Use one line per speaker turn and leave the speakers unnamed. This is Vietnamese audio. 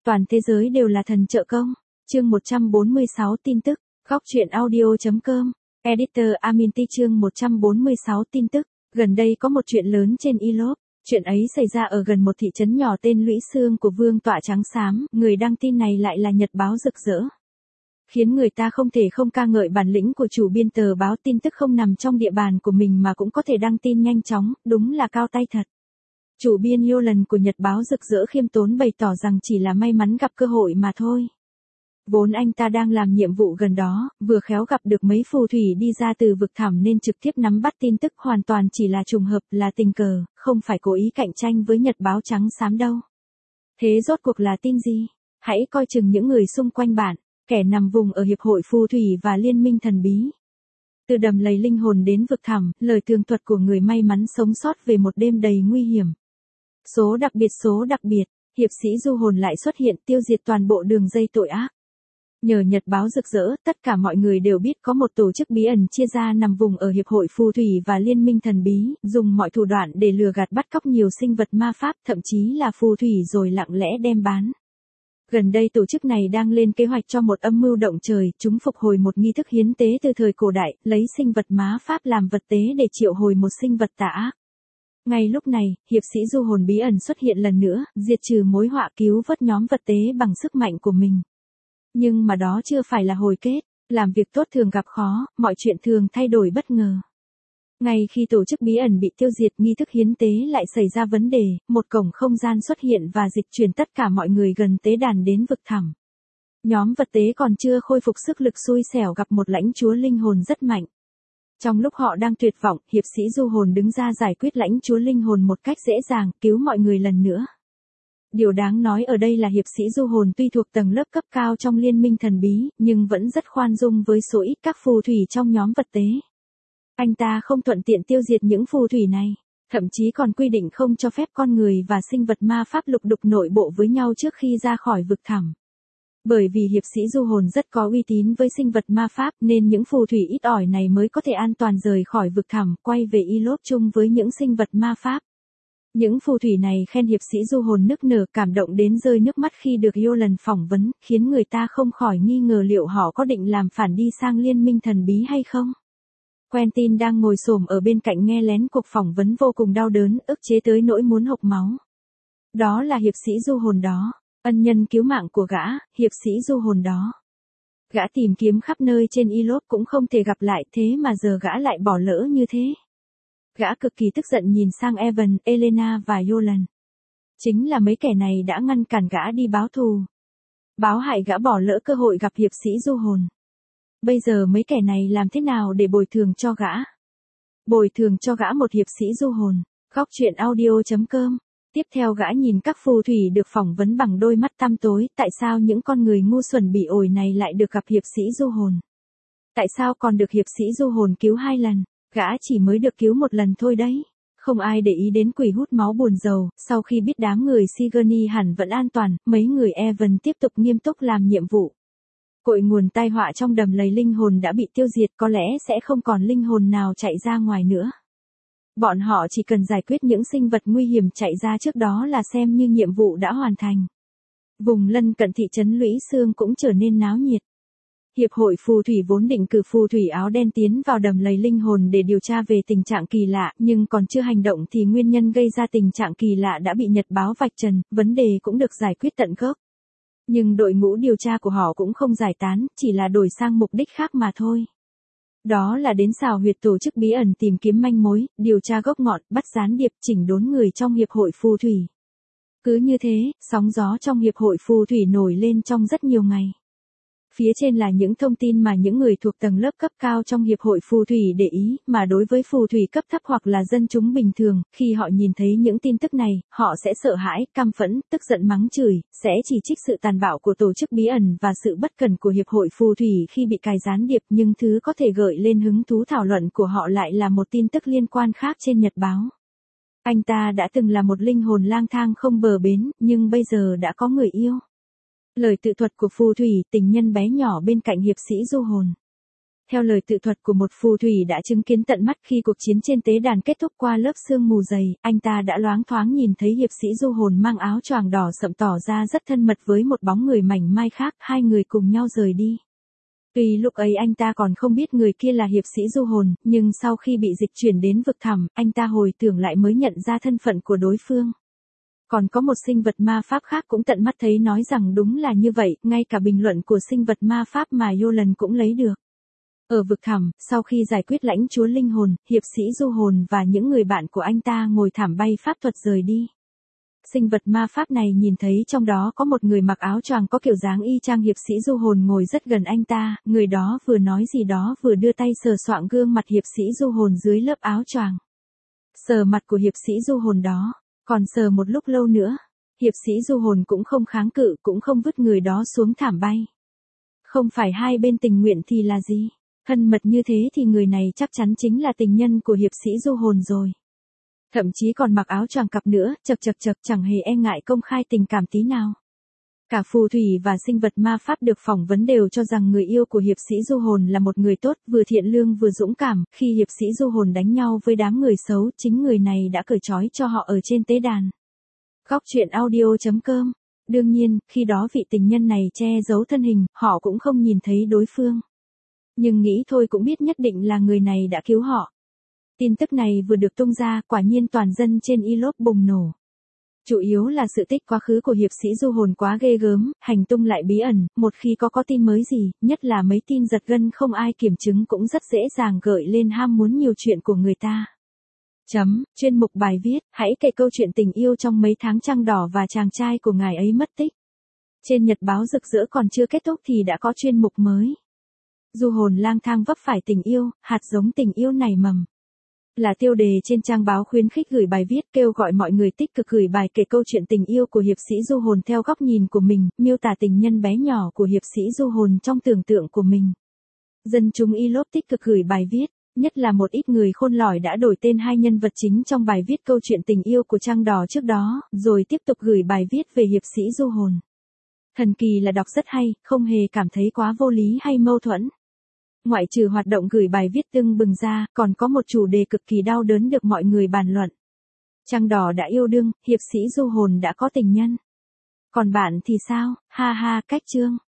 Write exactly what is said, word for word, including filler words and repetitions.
Toàn thế giới đều là thần trợ công. Chương một trăm bốn mươi sáu tin tức. Góc truyện audio chấm com. Editor Aminti chương một trăm bốn mươi sáu tin tức. Gần đây có một chuyện lớn trên Elope. Chuyện ấy xảy ra ở gần một thị trấn nhỏ tên Lũy Xương của Vương tọa trắng xám. Người đăng tin này lại là Nhật báo rực rỡ. Khiến người ta không thể không ca ngợi bản lĩnh của chủ biên tờ báo tin tức không nằm trong địa bàn của mình mà cũng có thể đăng tin nhanh chóng, đúng là cao tay thật. Chủ biên Yolan của Nhật báo rực rỡ khiêm tốn bày tỏ rằng chỉ là may mắn gặp cơ hội mà thôi. Vốn anh ta đang làm nhiệm vụ gần đó, vừa khéo gặp được mấy phù thủy đi ra từ vực thẳm nên trực tiếp nắm bắt tin tức, hoàn toàn chỉ là trùng hợp, là tình cờ, không phải cố ý cạnh tranh với Nhật báo trắng xám đâu. Thế rốt cuộc là tin gì? Hãy coi chừng những người xung quanh bạn, kẻ nằm vùng ở Hiệp hội Phù thủy và Liên minh thần bí. Từ đầm lầy linh hồn đến vực thẳm, lời tường thuật của người may mắn sống sót về một đêm đầy nguy hiểm. Số đặc biệt số đặc biệt, hiệp sĩ du hồn lại xuất hiện tiêu diệt toàn bộ đường dây tội ác. Nhờ Nhật báo rực rỡ, tất cả mọi người đều biết có một tổ chức bí ẩn chia ra nằm vùng ở Hiệp hội Phù thủy và Liên minh thần bí, dùng mọi thủ đoạn để lừa gạt bắt cóc nhiều sinh vật ma pháp, thậm chí là phù thủy rồi lặng lẽ đem bán. Gần đây tổ chức này đang lên kế hoạch cho một âm mưu động trời, chúng phục hồi một nghi thức hiến tế từ thời cổ đại, lấy sinh vật ma pháp làm vật tế để triệu hồi một sinh vật tà ác. Ngay lúc này, hiệp sĩ du hồn bí ẩn xuất hiện lần nữa, diệt trừ mối họa, cứu vớt nhóm vật tế bằng sức mạnh của mình. Nhưng mà đó chưa phải là hồi kết, làm việc tốt thường gặp khó, mọi chuyện thường thay đổi bất ngờ. Ngay khi tổ chức bí ẩn bị tiêu diệt, nghi thức hiến tế lại xảy ra vấn đề, một cổng không gian xuất hiện và dịch chuyển tất cả mọi người gần tế đàn đến vực thẳm. Nhóm vật tế còn chưa khôi phục sức lực xui xẻo gặp một lãnh chúa linh hồn rất mạnh. Trong lúc họ đang tuyệt vọng, hiệp sĩ du hồn đứng ra giải quyết lãnh chúa linh hồn một cách dễ dàng, cứu mọi người lần nữa. Điều đáng nói ở đây là hiệp sĩ du hồn tuy thuộc tầng lớp cấp cao trong liên minh thần bí, nhưng vẫn rất khoan dung với số ít các phù thủy trong nhóm vật tế. Anh ta không thuận tiện tiêu diệt những phù thủy này, thậm chí còn quy định không cho phép con người và sinh vật ma pháp lục đục nội bộ với nhau trước khi ra khỏi vực thẳm. Bởi vì hiệp sĩ du hồn rất có uy tín với sinh vật ma pháp nên những phù thủy ít ỏi này mới có thể an toàn rời khỏi vực thẳm, quay về Elope chung với những sinh vật ma pháp. Những phù thủy này khen hiệp sĩ du hồn nức nở, cảm động đến rơi nước mắt khi được Yolan phỏng vấn, khiến người ta không khỏi nghi ngờ liệu họ có định làm phản đi sang liên minh thần bí hay không. Quentin đang ngồi xổm ở bên cạnh nghe lén cuộc phỏng vấn vô cùng đau đớn, ức chế tới nỗi muốn hộc máu. Đó là hiệp sĩ du hồn đó, ân nhân cứu mạng của gã, hiệp sĩ du hồn đó. Gã tìm kiếm khắp nơi trên Elope cũng không thể gặp lại, thế mà giờ gã lại bỏ lỡ như thế. Gã cực kỳ tức giận nhìn sang Evan, Elena và Yolan. Chính là mấy kẻ này đã ngăn cản gã đi báo thù. Báo hại gã bỏ lỡ cơ hội gặp hiệp sĩ du hồn. Bây giờ mấy kẻ này làm thế nào để bồi thường cho gã? Bồi thường cho gã một hiệp sĩ du hồn. Góc truyện audio chấm com. Tiếp theo gã nhìn các phù thủy được phỏng vấn bằng đôi mắt tăm tối, tại sao những con người ngu xuẩn bị ổi này lại được gặp hiệp sĩ du hồn? Tại sao còn được hiệp sĩ du hồn cứu hai lần? Gã chỉ mới được cứu một lần thôi đấy. Không ai để ý đến quỷ hút máu buồn rầu, sau khi biết đám người Sigourney hẳn vẫn an toàn, mấy người Evan tiếp tục nghiêm túc làm nhiệm vụ. Cội nguồn tai họa trong đầm lầy linh hồn đã bị tiêu diệt, có lẽ sẽ không còn linh hồn nào chạy ra ngoài nữa. Bọn họ chỉ cần giải quyết những sinh vật nguy hiểm chạy ra trước đó là xem như nhiệm vụ đã hoàn thành. Vùng lân cận thị trấn Lũy Xương cũng trở nên náo nhiệt. Hiệp hội phù thủy vốn định cử phù thủy áo đen tiến vào đầm lầy linh hồn để điều tra về tình trạng kỳ lạ, nhưng còn chưa hành động thì nguyên nhân gây ra tình trạng kỳ lạ đã bị Nhật báo vạch trần, vấn đề cũng được giải quyết tận gốc. Nhưng đội ngũ điều tra của họ cũng không giải tán, chỉ là đổi sang mục đích khác mà thôi. Đó là đến xào huyệt tổ chức bí ẩn tìm kiếm manh mối, điều tra gốc ngọn, bắt gián điệp, chỉnh đốn người trong hiệp hội phù thủy. Cứ như thế, sóng gió trong hiệp hội phù thủy nổi lên trong rất nhiều ngày. Phía trên là những thông tin mà những người thuộc tầng lớp cấp cao trong hiệp hội phù thủy để ý, mà đối với phù thủy cấp thấp hoặc là dân chúng bình thường, khi họ nhìn thấy những tin tức này, họ sẽ sợ hãi, căm phẫn, tức giận mắng chửi, sẽ chỉ trích sự tàn bạo của tổ chức bí ẩn và sự bất cẩn của hiệp hội phù thủy khi bị cài gián điệp, nhưng thứ có thể gợi lên hứng thú thảo luận của họ lại là một tin tức liên quan khác trên nhật báo. Anh ta đã từng là một linh hồn lang thang không bờ bến, nhưng bây giờ đã có người yêu. Lời tự thuật của phù thủy, tình nhân bé nhỏ bên cạnh hiệp sĩ du hồn. Theo lời tự thuật của một phù thủy đã chứng kiến tận mắt khi cuộc chiến trên tế đàn kết thúc qua lớp sương mù dày, anh ta đã loáng thoáng nhìn thấy hiệp sĩ du hồn mang áo choàng đỏ sậm tỏ ra rất thân mật với một bóng người mảnh mai khác, hai người cùng nhau rời đi. Tuy lúc ấy anh ta còn không biết người kia là hiệp sĩ du hồn, nhưng sau khi bị dịch chuyển đến vực thẳm, anh ta hồi tưởng lại mới nhận ra thân phận của đối phương. Còn có một sinh vật ma pháp khác cũng tận mắt thấy nói rằng đúng là như vậy, ngay cả bình luận của sinh vật ma pháp mà Yolan cũng lấy được. Ở vực thẳm, sau khi giải quyết lãnh chúa linh hồn, hiệp sĩ du hồn và những người bạn của anh ta ngồi thảm bay pháp thuật rời đi. Sinh vật ma pháp này nhìn thấy trong đó có một người mặc áo choàng có kiểu dáng y chang hiệp sĩ du hồn ngồi rất gần anh ta, người đó vừa nói gì đó vừa đưa tay sờ soạng gương mặt hiệp sĩ du hồn dưới lớp áo choàng. Sờ mặt của hiệp sĩ du hồn đó, còn sờ một lúc lâu nữa, hiệp sĩ du hồn cũng không kháng cự, cũng không vứt người đó xuống thảm bay. Không phải hai bên tình nguyện thì là gì? Thân mật như thế thì người này chắc chắn chính là tình nhân của hiệp sĩ du hồn rồi. Thậm chí còn mặc áo choàng cặp nữa, chật chật chật chẳng hề e ngại công khai tình cảm tí nào. Cả phù thủy và sinh vật ma pháp được phỏng vấn đều cho rằng người yêu của hiệp sĩ du hồn là một người tốt, vừa thiện lương vừa dũng cảm. Khi hiệp sĩ du hồn đánh nhau với đám người xấu, chính người này đã cởi trói cho họ ở trên tế đàn. Góc truyện audio chấm com. Đương nhiên, khi đó vị tình nhân này che giấu thân hình, họ cũng không nhìn thấy đối phương. Nhưng nghĩ thôi cũng biết nhất định là người này đã cứu họ. Tin tức này vừa được tung ra, quả nhiên toàn dân trên Ilop bùng nổ. Chủ yếu là sự tích quá khứ của hiệp sĩ du hồn quá ghê gớm, hành tung lại bí ẩn, một khi có có tin mới gì, nhất là mấy tin giật gân không ai kiểm chứng cũng rất dễ dàng gợi lên ham muốn nhiều chuyện của người ta. Chấm, chuyên mục bài viết, hãy kể câu chuyện tình yêu trong mấy tháng trăng đỏ và chàng trai của ngài ấy mất tích. Trên nhật báo rực rỡ còn chưa kết thúc thì đã có chuyên mục mới. Du hồn lang thang vấp phải tình yêu, hạt giống tình yêu nảy mầm. Là tiêu đề trên trang báo khuyến khích gửi bài viết kêu gọi mọi người tích cực gửi bài kể câu chuyện tình yêu của hiệp sĩ du hồn theo góc nhìn của mình, miêu tả tình nhân bé nhỏ của hiệp sĩ du hồn trong tưởng tượng của mình. Dân chúng Ilop tích cực gửi bài viết, nhất là một ít người khôn lỏi đã đổi tên hai nhân vật chính trong bài viết câu chuyện tình yêu của Trăng Đỏ trước đó, rồi tiếp tục gửi bài viết về hiệp sĩ du hồn. Thần kỳ là đọc rất hay, không hề cảm thấy quá vô lý hay mâu thuẫn. Ngoại trừ hoạt động gửi bài viết tưng bừng ra, còn có một chủ đề cực kỳ đau đớn được mọi người bàn luận. Trăng Đỏ đã yêu đương, hiệp sĩ du hồn đã có tình nhân. Còn bạn thì sao? Ha ha, cách chương.